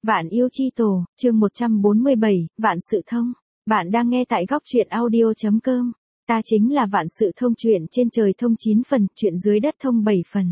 Vạn yêu chi tổ, chương 147, Vạn sự thông. Bạn đang nghe tại góc truyện audio.com. Ta chính là Vạn sự thông, chuyện trên trời thông 9 phần, chuyện dưới đất thông 7 phần.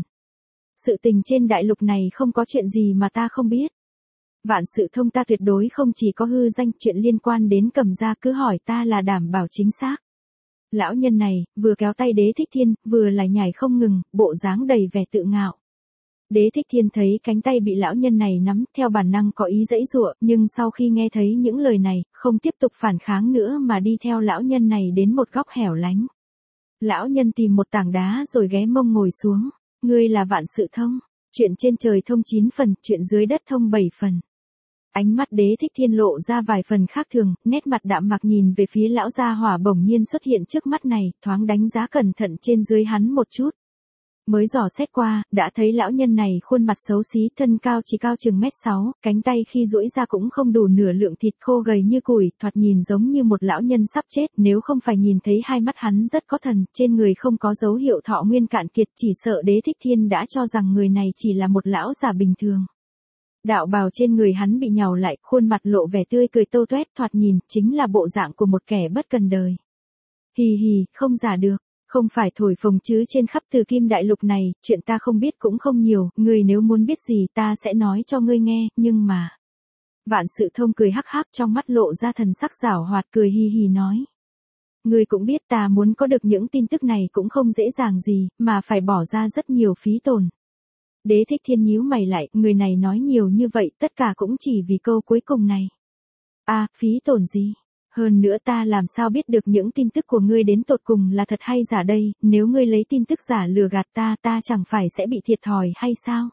Sự tình trên đại lục này không có chuyện gì mà ta không biết. Vạn sự thông ta tuyệt đối không chỉ có hư danh, chuyện liên quan đến Cầm gia cứ hỏi ta là đảm bảo chính xác. Lão nhân này, vừa kéo tay Đế Thích Thiên, vừa lại nhảy không ngừng, bộ dáng đầy vẻ tự ngạo. Đế Thích Thiên thấy cánh tay bị lão nhân này nắm, theo bản năng có ý giãy giụa, nhưng sau khi nghe thấy những lời này, không tiếp tục phản kháng nữa mà đi theo lão nhân này đến một góc hẻo lánh. Lão nhân tìm một tảng đá rồi ghé mông ngồi xuống. Ngươi là Vạn sự thông, chuyện trên trời thông 9 phần, chuyện dưới đất thông 7 phần. Ánh mắt Đế Thích Thiên lộ ra vài phần khác thường, nét mặt đạm mạc nhìn về phía lão gia hỏa bỗng nhiên xuất hiện trước mắt này, thoáng đánh giá cẩn thận trên dưới hắn một chút. Mới dò xét qua, đã thấy lão nhân này khuôn mặt xấu xí, thân cao chỉ cao chừng 1m6, cánh tay khi duỗi ra cũng không đủ nửa lượng, thịt khô gầy như củi, thoạt nhìn giống như một lão nhân sắp chết, nếu không phải nhìn thấy hai mắt hắn rất có thần, trên người không có dấu hiệu thọ nguyên cạn kiệt, chỉ sợ Đế Thích Thiên đã cho rằng người này chỉ là một lão già bình thường. Đạo bào trên người hắn bị nhàu lại, khuôn mặt lộ vẻ tươi cười tô toét, thoạt nhìn chính là bộ dạng của một kẻ bất cần đời. Hì hì, không giả được. Không phải thổi phồng chứ trên khắp Từ Kim đại lục này, chuyện ta không biết cũng không nhiều, ngươi nếu muốn biết gì ta sẽ nói cho ngươi nghe, nhưng mà... Vạn sự thông cười hắc hắc, trong mắt lộ ra thần sắc giảo hoạt, cười hì hì nói. Ngươi cũng biết ta muốn có được những tin tức này cũng không dễ dàng gì, mà phải bỏ ra rất nhiều phí tổn. Đế Thích Thiên nhíu mày lại, người này nói nhiều như vậy, tất cả cũng chỉ vì câu cuối cùng này. À, phí tổn gì? Hơn nữa ta làm sao biết được những tin tức của ngươi đến tột cùng là thật hay giả đây, nếu ngươi lấy tin tức giả lừa gạt ta chẳng phải sẽ bị thiệt thòi hay sao?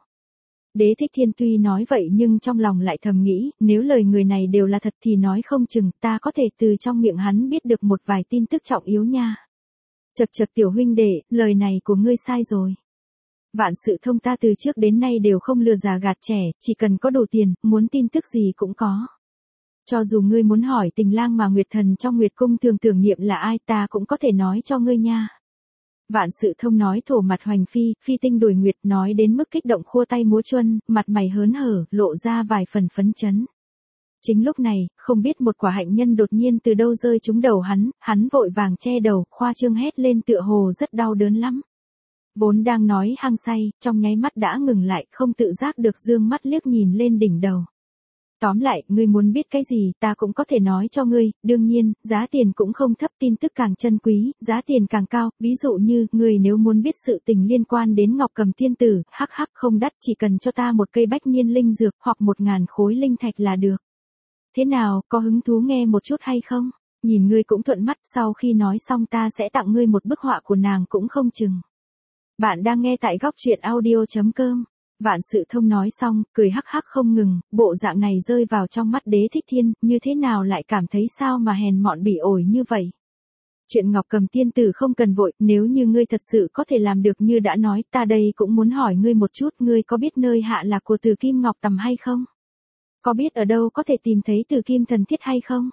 Đế Thích Thiên tuy nói vậy nhưng trong lòng lại thầm nghĩ, nếu lời người này đều là thật thì nói không chừng ta có thể từ trong miệng hắn biết được một vài tin tức trọng yếu nha. Chậc chậc tiểu huynh đệ, lời này của ngươi sai rồi. Vạn sự thông ta từ trước đến nay đều không lừa già gạt trẻ, chỉ cần có đủ tiền, muốn tin tức gì cũng có. Cho dù ngươi muốn hỏi tình lang mà Nguyệt Thần trong Nguyệt Cung thường tưởng niệm là ai ta cũng có thể nói cho ngươi nha. Vạn sự thông nói thổ mặt hoành phi, phi tinh đuổi nguyệt, nói đến mức kích động khua tay múa chuân, mặt mày hớn hở, lộ ra vài phần phấn chấn. Chính lúc này, không biết một quả hạnh nhân đột nhiên từ đâu rơi trúng đầu hắn vội vàng che đầu, khoa trương hét lên tựa hồ rất đau đớn lắm. Vốn đang nói hăng say, trong nháy mắt đã ngừng lại, không tự giác được dương mắt liếc nhìn lên đỉnh đầu. Tóm lại, ngươi muốn biết cái gì ta cũng có thể nói cho ngươi, đương nhiên, giá tiền cũng không thấp, tin tức càng chân quý, giá tiền càng cao, ví dụ như, ngươi nếu muốn biết sự tình liên quan đến Ngọc Cầm tiên tử, hắc hắc không đắt, chỉ cần cho ta một cây bách niên linh dược, hoặc 1000 khối linh thạch là được. Thế nào, có hứng thú nghe một chút hay không? Nhìn ngươi cũng thuận mắt, sau khi nói xong ta sẽ tặng ngươi một bức họa của nàng cũng không chừng. Bạn đang nghe tại góc truyện audio.com. Vạn sự thông nói xong, cười hắc hắc không ngừng, bộ dạng này rơi vào trong mắt Đế Thích Thiên, như thế nào lại cảm thấy sao mà hèn mọn bỉ ổi như vậy. Chuyện Ngọc Cầm tiên tử không cần vội, nếu như ngươi thật sự có thể làm được như đã nói, ta đây cũng muốn hỏi ngươi một chút, ngươi có biết nơi hạ lạc của Từ Kim Ngọc Tầm hay không? Có biết ở đâu có thể tìm thấy Từ Kim thần thiết hay không?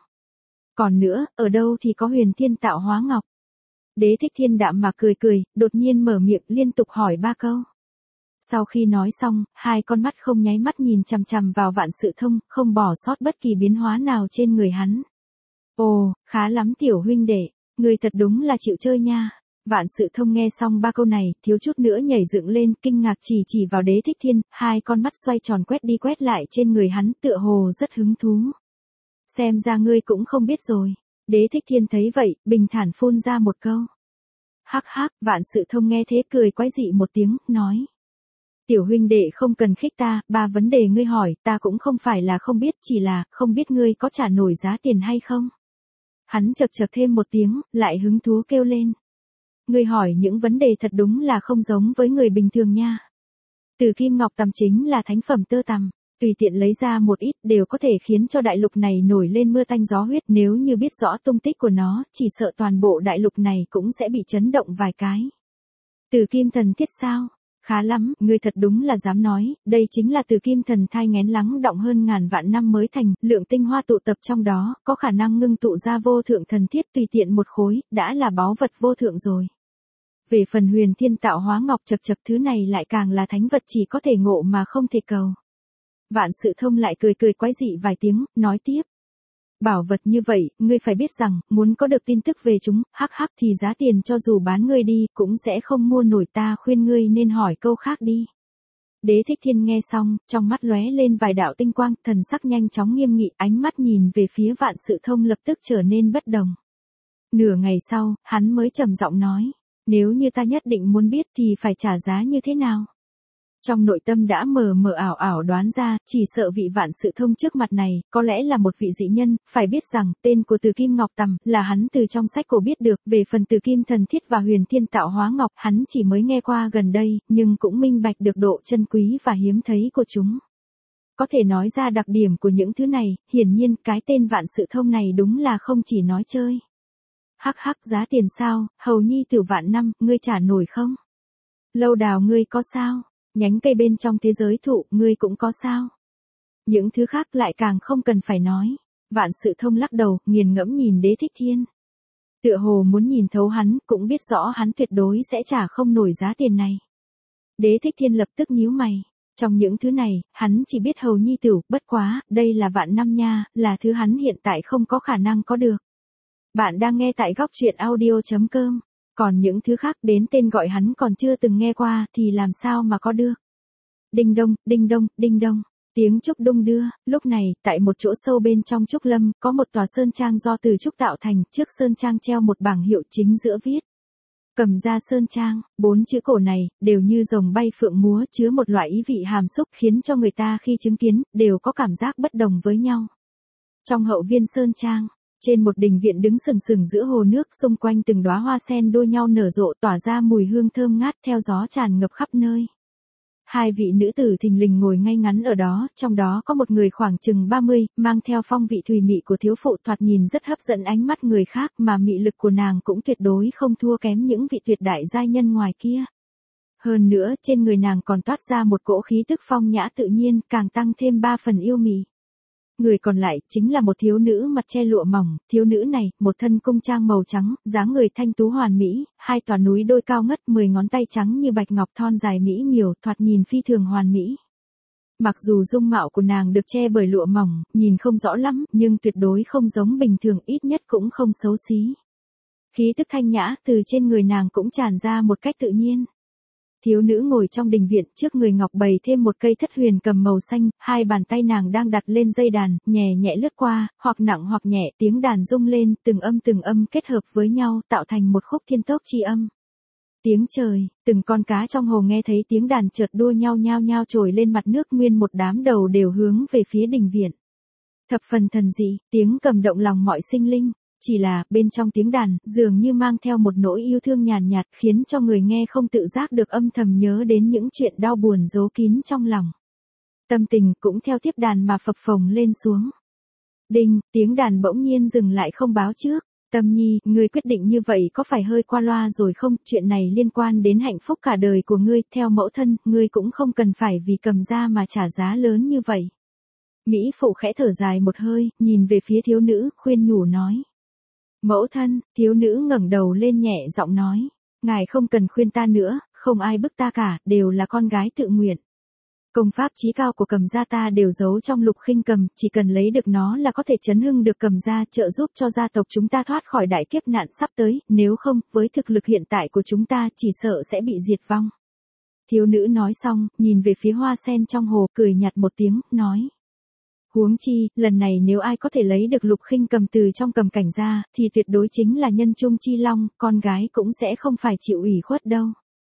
Còn nữa, ở đâu thì có Huyền Thiên tạo hóa ngọc? Đế Thích Thiên đạm mà cười, đột nhiên mở miệng liên tục hỏi 3 câu. Sau khi nói xong, hai con mắt không nháy mắt nhìn chằm chằm vào Vạn sự thông, không bỏ sót bất kỳ biến hóa nào trên người hắn. Ồ, khá lắm tiểu huynh đệ, ngươi thật đúng là chịu chơi nha. Vạn sự thông nghe xong 3 câu này, thiếu chút nữa nhảy dựng lên, kinh ngạc chỉ vào Đế Thích Thiên, hai con mắt xoay tròn quét đi quét lại trên người hắn, tựa hồ rất hứng thú. Xem ra ngươi cũng không biết rồi. Đế Thích Thiên thấy vậy, bình thản phun ra một câu. Hắc hắc, Vạn sự thông nghe thế cười quái dị một tiếng, nói. Tiểu huynh đệ không cần khích ta, 3 vấn đề ngươi hỏi, ta cũng không phải là không biết, chỉ là, không biết ngươi có trả nổi giá tiền hay không. Hắn chậc chậc thêm một tiếng, lại hứng thú kêu lên. Ngươi hỏi những vấn đề thật đúng là không giống với người bình thường nha. Từ Kim Ngọc Tầm chính là thánh phẩm tơ tằm, tùy tiện lấy ra một ít đều có thể khiến cho đại lục này nổi lên mưa tanh gió huyết, nếu như biết rõ tung tích của nó, chỉ sợ toàn bộ đại lục này cũng sẽ bị chấn động vài cái. Từ Kim thần thiết sao? Khá lắm, ngươi thật đúng là dám nói, đây chính là Từ Kim thần thai nghén lắng động hơn ngàn vạn năm mới thành, lượng tinh hoa tụ tập trong đó, có khả năng ngưng tụ ra vô thượng thần thiết tùy tiện một khối, đã là báu vật vô thượng rồi. Về phần Huyền Thiên tạo hóa ngọc chậc chậc thứ này lại càng là thánh vật chỉ có thể ngộ mà không thể cầu. Vạn Sự Thông lại cười cười quái dị vài tiếng, nói tiếp. Bảo vật như vậy, ngươi phải biết rằng, muốn có được tin tức về chúng, hắc hắc thì giá tiền cho dù bán ngươi đi, cũng sẽ không mua nổi, ta khuyên ngươi nên hỏi câu khác đi. Đế Thích Thiên nghe xong, trong mắt lóe lên vài đạo tinh quang, thần sắc nhanh chóng nghiêm nghị, ánh mắt nhìn về phía Vạn Sự Thông lập tức trở nên bất đồng. Nửa ngày sau, hắn mới trầm giọng nói, nếu như ta nhất định muốn biết thì phải trả giá như thế nào? Trong nội tâm đã mờ mờ ảo ảo đoán ra, chỉ sợ vị Vạn Sự Thông trước mặt này, có lẽ là một vị dị nhân, phải biết rằng, tên của Từ Kim Ngọc Tầm, là hắn từ trong sách cổ biết được, về phần Từ Kim Thần Thiết và Huyền Thiên Tạo Hóa Ngọc, hắn chỉ mới nghe qua gần đây, nhưng cũng minh bạch được độ chân quý và hiếm thấy của chúng. Có thể nói ra đặc điểm của những thứ này, hiển nhiên, cái tên Vạn Sự Thông này đúng là không chỉ nói chơi. Hắc hắc, giá tiền sao, hầu nhi từ vạn năm, ngươi trả nổi không? Lâu đào ngươi có sao? Nhánh cây bên trong thế giới thụ, ngươi cũng có sao? Những thứ khác lại càng không cần phải nói. Vạn Sự Thông lắc đầu, nghiền ngẫm nhìn Đế Thích Thiên. Tựa hồ muốn nhìn thấu hắn, cũng biết rõ hắn tuyệt đối sẽ trả không nổi giá tiền này. Đế Thích Thiên lập tức nhíu mày. Trong những thứ này, hắn chỉ biết hầu nhi tử, bất quá, đây là vạn năm nha, là thứ hắn hiện tại không có khả năng có được. Bạn đang nghe tại góc truyện audio.com. Còn những thứ khác đến tên gọi hắn còn chưa từng nghe qua thì làm sao mà có được. Đinh đông, đinh đông, đinh đông. Tiếng trúc đung đưa, lúc này, tại một chỗ sâu bên trong trúc lâm, có một tòa sơn trang do từ trúc tạo thành, trước sơn trang treo một bảng hiệu chính giữa viết. Cầm Gia Sơn Trang, 4 chữ cổ này, đều như rồng bay phượng múa, chứa một loại ý vị hàm xúc khiến cho người ta khi chứng kiến, đều có cảm giác bất đồng với nhau. Trong hậu viên Sơn Trang, trên một đình viện đứng sừng sừng giữa hồ nước, xung quanh từng đóa hoa sen đua nhau nở rộ tỏa ra mùi hương thơm ngát theo gió tràn ngập khắp nơi. Hai vị nữ tử thình lình ngồi ngay ngắn ở đó, trong đó có một người khoảng chừng 30, mang theo phong vị thùy mị của thiếu phụ, thoạt nhìn rất hấp dẫn ánh mắt người khác, mà mị lực của nàng cũng tuyệt đối không thua kém những vị tuyệt đại giai nhân ngoài kia. Hơn nữa, trên người nàng còn toát ra một cỗ khí tức phong nhã tự nhiên, càng tăng thêm 3 phần yêu mị. Người còn lại, chính là một thiếu nữ mặt che lụa mỏng, thiếu nữ này, một thân cung trang màu trắng, dáng người thanh tú hoàn mỹ, hai tòa núi đôi cao ngất, 10 ngón tay trắng như bạch ngọc thon dài mỹ miều, thoạt nhìn phi thường hoàn mỹ. Mặc dù dung mạo của nàng được che bởi lụa mỏng, nhìn không rõ lắm, nhưng tuyệt đối không giống bình thường, ít nhất cũng không xấu xí. Khí tức thanh nhã từ trên người nàng cũng tràn ra một cách tự nhiên. Thiếu nữ ngồi trong đình viện, trước người ngọc bày thêm một cây thất huyền cầm màu xanh, hai bàn tay nàng đang đặt lên dây đàn, nhẹ nhẹ lướt qua, hoặc nặng hoặc nhẹ, tiếng đàn rung lên, từng âm kết hợp với nhau, tạo thành một khúc thiên tốc chi âm. Tiếng trời, từng con cá trong hồ nghe thấy tiếng đàn chợt đua nhau nhao nhao trồi lên mặt nước, nguyên một đám đầu đều hướng về phía đình viện. Thập phần thần dị, tiếng cầm động lòng mọi sinh linh. Chỉ là, bên trong tiếng đàn, dường như mang theo một nỗi yêu thương nhàn nhạt, khiến cho người nghe không tự giác được âm thầm nhớ đến những chuyện đau buồn giấu kín trong lòng. Tâm tình cũng theo tiếp đàn mà phập phồng lên xuống. Đinh, tiếng đàn bỗng nhiên dừng lại không báo trước. Tâm nhi, ngươi quyết định như vậy có phải hơi qua loa rồi không? Chuyện này liên quan đến hạnh phúc cả đời của ngươi, theo mẫu thân, ngươi cũng không cần phải vì Cầm Gia mà trả giá lớn như vậy. Mỹ phụ khẽ thở dài một hơi, nhìn về phía thiếu nữ, khuyên nhủ nói. Mẫu thân, thiếu nữ ngẩng đầu lên nhẹ giọng nói, ngài không cần khuyên ta nữa, không ai bức ta cả, đều là con gái tự nguyện. Công pháp chí cao của Cầm Gia ta đều giấu trong Lục Khinh Cầm, chỉ cần lấy được nó là có thể chấn hưng được Cầm Gia, trợ giúp cho gia tộc chúng ta thoát khỏi đại kiếp nạn sắp tới, nếu không, với thực lực hiện tại của chúng ta chỉ sợ sẽ bị diệt vong. Thiếu nữ nói xong, nhìn về phía hoa sen trong hồ, cười nhạt một tiếng, nói. Huống chi, lần này nếu ai có thể lấy được Lục Khinh Cầm từ trong Cầm Cảnh ra, thì tuyệt đối chính là nhân trung chi long, con gái cũng sẽ không phải chịu ủy khuất đâu.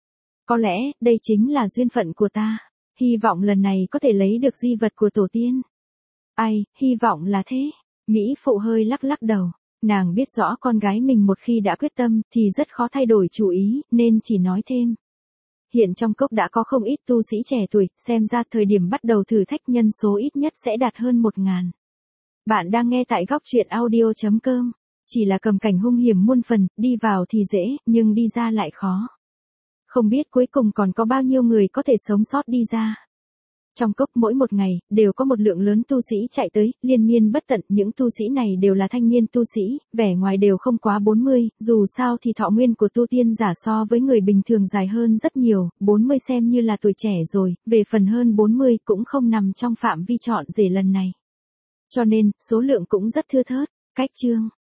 Có lẽ, đây chính là duyên phận của ta. Hy vọng lần này có thể lấy được di vật của tổ tiên. Ai, hy vọng là thế. Mỹ phụ hơi lắc lắc đầu. Nàng biết rõ con gái mình một khi đã quyết tâm, thì rất khó thay đổi chủ ý, nên chỉ nói thêm. Hiện trong cốc đã có không ít tu sĩ trẻ tuổi, xem ra thời điểm bắt đầu thử thách nhân số ít nhất sẽ đạt hơn 1000. Bạn đang nghe tại góc truyện audio.com. Chỉ là Cầm Cảnh hung hiểm muôn phần, đi vào thì dễ, nhưng đi ra lại khó. Không biết cuối cùng còn có bao nhiêu người có thể sống sót đi ra. Trong cốc mỗi một ngày, đều có một lượng lớn tu sĩ chạy tới, liên miên bất tận, những tu sĩ này đều là thanh niên tu sĩ, vẻ ngoài đều không quá 40, dù sao thì thọ nguyên của tu tiên giả so với người bình thường dài hơn rất nhiều, 40 xem như là tuổi trẻ rồi, về phần hơn 40 cũng không nằm trong phạm vi chọn rể lần này. Cho nên, số lượng cũng rất thưa thớt. Cách chương